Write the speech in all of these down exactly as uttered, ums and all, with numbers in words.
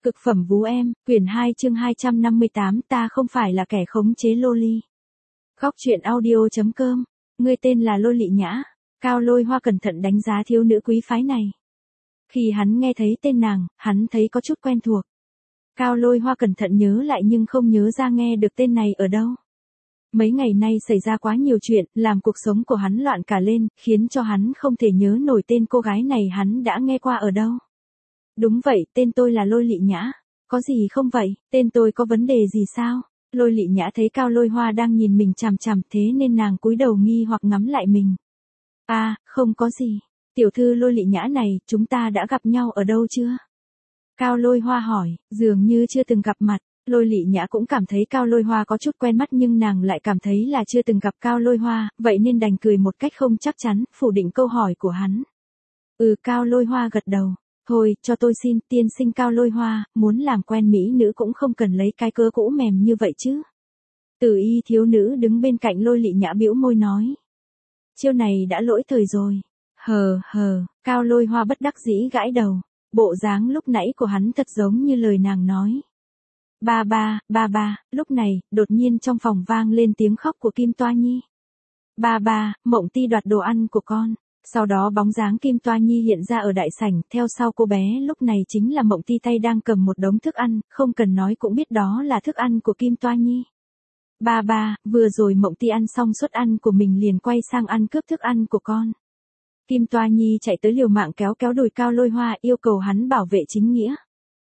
Cực phẩm vú em, quyển hai chương hai trăm năm mươi tám ta không phải là kẻ khống chế loli. Góc truyện audio.com, ngươi tên là Lôi Lị Nhã. Cao Lôi Hoa cẩn thận đánh giá thiếu nữ quý phái này. Khi hắn nghe thấy tên nàng, hắn thấy có chút quen thuộc. Cao Lôi Hoa cẩn thận nhớ lại nhưng không nhớ ra nghe được tên này ở đâu. Mấy ngày nay xảy ra quá nhiều chuyện, làm cuộc sống của hắn loạn cả lên, khiến cho hắn không thể nhớ nổi tên cô gái này hắn đã nghe qua ở đâu. Đúng vậy, tên tôi là Lôi Lị Nhã. Có gì không vậy, tên tôi có vấn đề gì sao? Lôi Lị Nhã thấy Cao Lôi Hoa đang nhìn mình chằm chằm thế nên nàng cúi đầu nghi hoặc ngắm lại mình. À, không có gì. Tiểu thư Lôi Lị Nhã này, chúng ta đã gặp nhau ở đâu chưa? Cao Lôi Hoa hỏi, dường như chưa từng gặp mặt. Lôi Lị Nhã cũng cảm thấy Cao Lôi Hoa có chút quen mắt nhưng nàng lại cảm thấy là chưa từng gặp Cao Lôi Hoa, vậy nên đành cười một cách không chắc chắn, phủ định câu hỏi của hắn. Ừ, Cao Lôi Hoa gật đầu. Thôi, cho tôi xin, tiên sinh Cao Lôi Hoa, muốn làm quen mỹ nữ cũng không cần lấy cái cớ cũ mềm như vậy chứ. Tử y thiếu nữ đứng bên cạnh Lôi Lị Nhã bĩu môi nói. Chiêu này đã lỗi thời rồi. Hờ hờ, Cao Lôi Hoa bất đắc dĩ gãi đầu. Bộ dáng lúc nãy của hắn thật giống như lời nàng nói. Ba ba, ba ba, lúc này, đột nhiên trong phòng vang lên tiếng khóc của Kim Toa Nhi. Ba ba, Mộng Ti đoạt đồ ăn của con. Sau đó bóng dáng Kim Toa Nhi hiện ra ở đại sảnh, theo sau cô bé lúc này chính là Mộng Ti tay đang cầm một đống thức ăn, không cần nói cũng biết đó là thức ăn của Kim Toa Nhi. Ba ba, vừa rồi Mộng Ti ăn xong suất ăn của mình liền quay sang ăn cướp thức ăn của con. Kim Toa Nhi chạy tới liều mạng kéo kéo đùi Cao Lôi Hoa yêu cầu hắn bảo vệ chính nghĩa.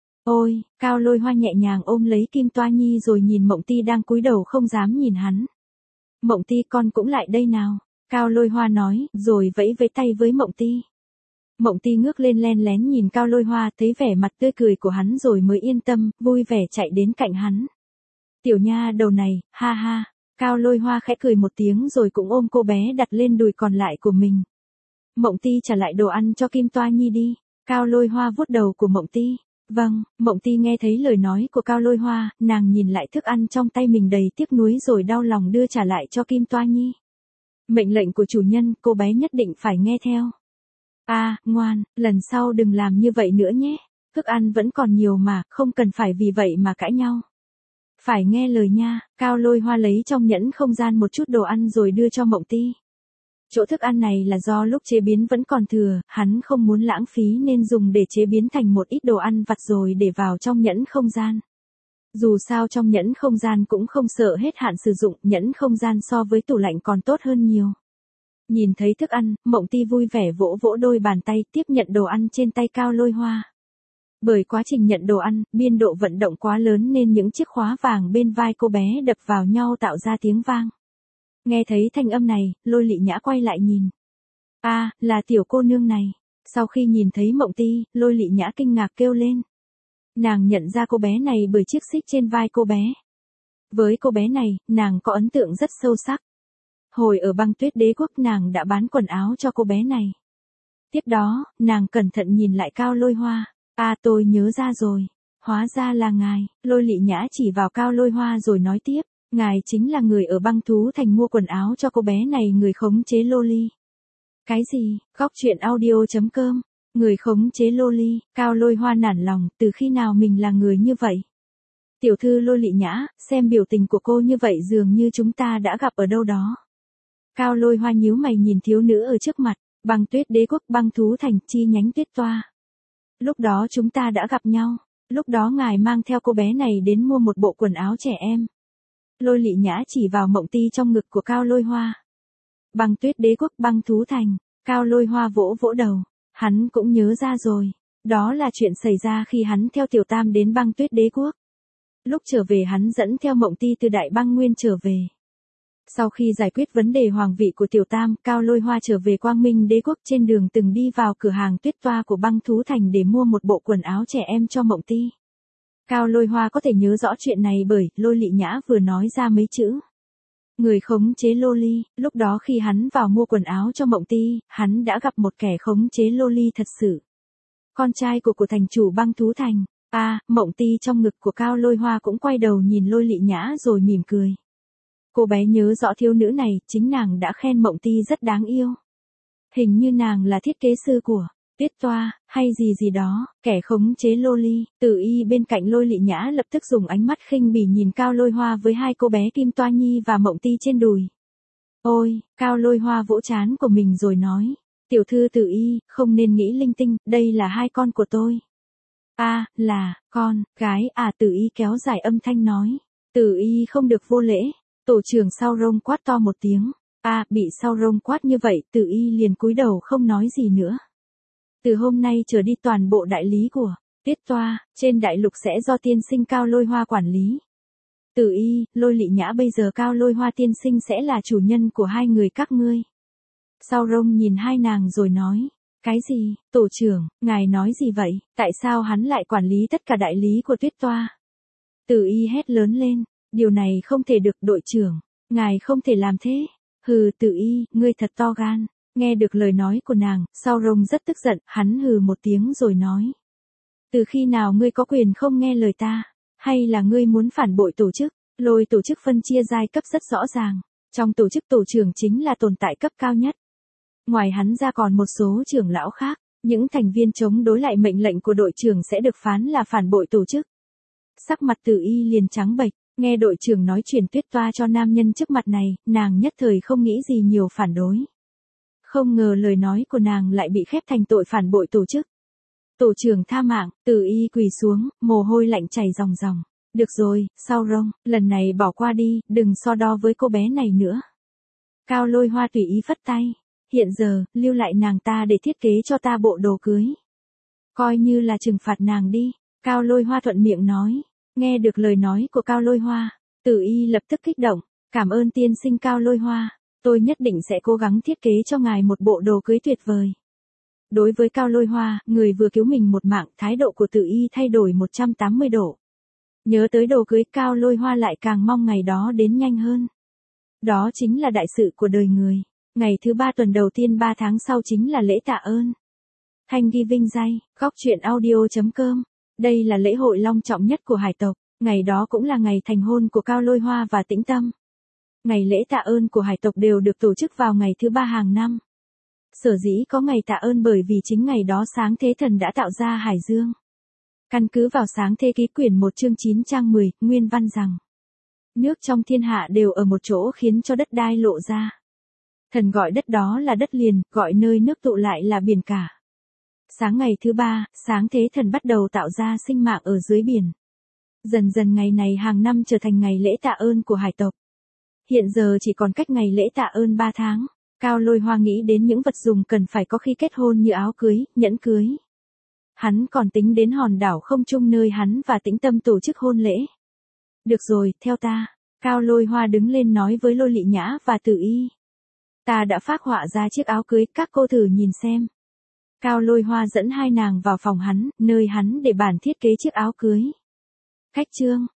Ôi, Cao Lôi Hoa nhẹ nhàng ôm lấy Kim Toa Nhi rồi nhìn Mộng Ti đang cúi đầu không dám nhìn hắn. Mộng Ti con cũng lại đây nào. Cao Lôi Hoa nói, rồi vẫy vẫy tay với Mộng Ti. Mộng Ti ngước lên len lén nhìn Cao Lôi Hoa, thấy vẻ mặt tươi cười của hắn rồi mới yên tâm, vui vẻ chạy đến cạnh hắn. Tiểu nha đầu này, ha ha. Cao Lôi Hoa khẽ cười một tiếng rồi cũng ôm cô bé đặt lên đùi còn lại của mình. Mộng Ti trả lại đồ ăn cho Kim Toa Nhi đi. Cao Lôi Hoa vuốt đầu của Mộng Ti. Vâng, Mộng Ti nghe thấy lời nói của Cao Lôi Hoa, nàng nhìn lại thức ăn trong tay mình đầy tiếc nuối rồi đau lòng đưa trả lại cho Kim Toa Nhi. Mệnh lệnh của chủ nhân, cô bé nhất định phải nghe theo. À, ngoan, lần sau đừng làm như vậy nữa nhé. Thức ăn vẫn còn nhiều mà, không cần phải vì vậy mà cãi nhau. Phải nghe lời nha. Cao Lôi Hoa lấy trong nhẫn không gian một chút đồ ăn rồi đưa cho Mộng Ti. Chỗ thức ăn này là do lúc chế biến vẫn còn thừa, hắn không muốn lãng phí nên dùng để chế biến thành một ít đồ ăn vặt rồi để vào trong nhẫn không gian. Dù sao trong nhẫn không gian cũng không sợ hết hạn sử dụng, nhẫn không gian so với tủ lạnh còn tốt hơn nhiều. Nhìn thấy thức ăn, Mộng Ti vui vẻ vỗ vỗ đôi bàn tay tiếp nhận đồ ăn trên tay Cao Lôi Hoa. Bởi quá trình nhận đồ ăn, biên độ vận động quá lớn nên những chiếc khóa vàng bên vai cô bé đập vào nhau tạo ra tiếng vang. Nghe thấy thanh âm này, Lôi Lị Nhã quay lại nhìn. À, là tiểu cô nương này. Sau khi nhìn thấy Mộng Ti, Lôi Lị Nhã kinh ngạc kêu lên. Nàng nhận ra cô bé này bởi chiếc xích trên vai cô bé. Với cô bé này, nàng có ấn tượng rất sâu sắc. Hồi ở Băng Tuyết Đế Quốc nàng đã bán quần áo cho cô bé này. Tiếp đó, nàng cẩn thận nhìn lại Cao Lôi Hoa. À, tôi nhớ ra rồi. Hóa ra là ngài. Lôi Lị Nhã chỉ vào Cao Lôi Hoa rồi nói tiếp. Ngài chính là người ở Băng Thú Thành mua quần áo cho cô bé này, người khống chế loli. Cái gì? Góc truyện audio.com. Người khống chế loli. Cao Lôi Hoa nản lòng, từ khi nào mình là người như vậy? Tiểu thư Lôi Lị Nhã, xem biểu tình của cô như vậy dường như chúng ta đã gặp ở đâu đó. Cao Lôi Hoa nhíu mày nhìn thiếu nữ ở trước mặt. Băng Tuyết Đế Quốc, Băng Thú Thành, chi nhánh Tuyết Toa. Lúc đó chúng ta đã gặp nhau. Lúc đó ngài mang theo cô bé này đến mua một bộ quần áo trẻ em. Lôi Lị Nhã chỉ vào Mộng Ti trong ngực của Cao Lôi Hoa. Băng Tuyết Đế Quốc, Băng Thú Thành. Cao Lôi Hoa vỗ vỗ đầu. Hắn cũng nhớ ra rồi. Đó là chuyện xảy ra khi hắn theo Tiểu Tam đến Băng Tuyết Đế Quốc. Lúc trở về hắn dẫn theo Mộng Ti từ Đại Băng Nguyên trở về. Sau khi giải quyết vấn đề hoàng vị của Tiểu Tam, Cao Lôi Hoa trở về Quang Minh Đế Quốc, trên đường từng đi vào cửa hàng Tuyết Toa của Băng Thú Thành để mua một bộ quần áo trẻ em cho Mộng Ti. Cao Lôi Hoa có thể nhớ rõ chuyện này bởi Lôi Lị Nhã vừa nói ra mấy chữ. Người khống chế loli, lúc đó khi hắn vào mua quần áo cho Mộng Ti, hắn đã gặp một kẻ khống chế loli thật sự. Con trai của của thành chủ Băng Thú Thành. À, Mộng Ti trong ngực của Cao Lôi Hoa cũng quay đầu nhìn Lôi Lị Nhã rồi mỉm cười. Cô bé nhớ rõ thiếu nữ này, chính nàng đã khen Mộng Ti rất đáng yêu. Hình như nàng là thiết kế sư của Tuyết toa, hay gì gì đó, kẻ khống chế loli. Tử Y bên cạnh Lôi Lị Nhã lập tức dùng ánh mắt khinh bỉ nhìn Cao Lôi Hoa với hai cô bé Kim Toa Nhi và Mộng Ti trên đùi. Ôi, Cao Lôi Hoa vỗ trán của mình rồi nói. Tiểu thư Tử Y, không nên nghĩ linh tinh, đây là hai con của tôi. A, à, là, con, gái à. Tử Y kéo dài âm thanh nói. Tử Y không được vô lễ. Tổ trưởng Sao Rông quát to một tiếng. A, à, bị Sao Rông quát như vậy, Tử Y liền cúi đầu không nói gì nữa. Từ hôm nay trở đi toàn bộ đại lý của Tuyết toa trên đại lục sẽ do tiên sinh Cao Lôi Hoa quản lý. Tử Y, Lôi Lị Nhã, bây giờ Cao Lôi Hoa tiên sinh sẽ là chủ nhân của hai người các ngươi. Sao Rông nhìn hai nàng rồi nói. Cái gì, tổ trưởng, ngài nói gì vậy, tại sao hắn lại quản lý tất cả đại lý của Tuyết toa? Tử Y hét lớn lên, điều này không thể được đội trưởng, ngài không thể làm thế. Hừ, Tử Y, ngươi thật to gan. Nghe được lời nói của nàng, Sao Rông rất tức giận, hắn hừ một tiếng rồi nói. Từ khi nào ngươi có quyền không nghe lời ta, hay là ngươi muốn phản bội tổ chức? Lôi tổ chức phân chia giai cấp rất rõ ràng, trong tổ chức tổ trưởng chính là tồn tại cấp cao nhất. Ngoài hắn ra còn một số trưởng lão khác, những thành viên chống đối lại mệnh lệnh của đội trưởng sẽ được phán là phản bội tổ chức. Sắc mặt Tử Y liền trắng bệch, nghe đội trưởng nói chuyện Tuyết toa cho nam nhân trước mặt này, nàng nhất thời không nghĩ gì nhiều phản đối. Không ngờ lời nói của nàng lại bị khép thành tội phản bội tổ chức. Tổ trưởng tha mạng, Tử Y quỳ xuống, mồ hôi lạnh chảy ròng ròng. Được rồi, Sao Rông, lần này bỏ qua đi, đừng so đo với cô bé này nữa. Cao Lôi Hoa tùy ý phất tay. Hiện giờ, lưu lại nàng ta để thiết kế cho ta bộ đồ cưới. Coi như là trừng phạt nàng đi. Cao Lôi Hoa thuận miệng nói. Nghe được lời nói của Cao Lôi Hoa, Tử Y lập tức kích động. Cảm ơn tiên sinh Cao Lôi Hoa. Tôi nhất định sẽ cố gắng thiết kế cho ngài một bộ đồ cưới tuyệt vời. Đối với Cao Lôi Hoa, người vừa cứu mình một mạng, thái độ của Tử Y thay đổi một trăm tám mươi độ. Nhớ tới đồ cưới, Cao Lôi Hoa lại càng mong ngày đó đến nhanh hơn. Đó chính là đại sự của đời người. Ngày thứ ba tuần đầu tiên ba tháng sau chính là lễ tạ ơn. Thanh ghi vinh danh, góc truyện audio chấm com. Đây là lễ hội long trọng nhất của hải tộc. Ngày đó cũng là ngày thành hôn của Cao Lôi Hoa và Tĩnh Tâm. Ngày lễ tạ ơn của hải tộc đều được tổ chức vào ngày thứ ba hàng năm. Sở dĩ có ngày tạ ơn bởi vì chính ngày đó Sáng Thế Thần đã tạo ra Hải Dương. Căn cứ vào Sáng Thế Ký quyển một chương chín trang mười, nguyên văn rằng. Nước trong thiên hạ đều ở một chỗ khiến cho đất đai lộ ra. Thần gọi đất đó là đất liền, gọi nơi nước tụ lại là biển cả. Sáng ngày thứ ba, Sáng Thế Thần bắt đầu tạo ra sinh mạng ở dưới biển. Dần dần ngày này hàng năm trở thành ngày lễ tạ ơn của hải tộc. Hiện giờ chỉ còn cách ngày lễ tạ ơn ba tháng. Cao Lôi Hoa nghĩ đến những vật dùng cần phải có khi kết hôn như áo cưới, nhẫn cưới. Hắn còn tính đến hòn đảo không trung nơi hắn và Tĩnh Tâm tổ chức hôn lễ. Được rồi, theo ta. Cao Lôi Hoa đứng lên nói với Lôi Lị Nhã và Tử Y. Ta đã phác họa ra chiếc áo cưới, các cô thử nhìn xem. Cao Lôi Hoa dẫn hai nàng vào phòng hắn, nơi hắn để bản thiết kế chiếc áo cưới. Khách trương,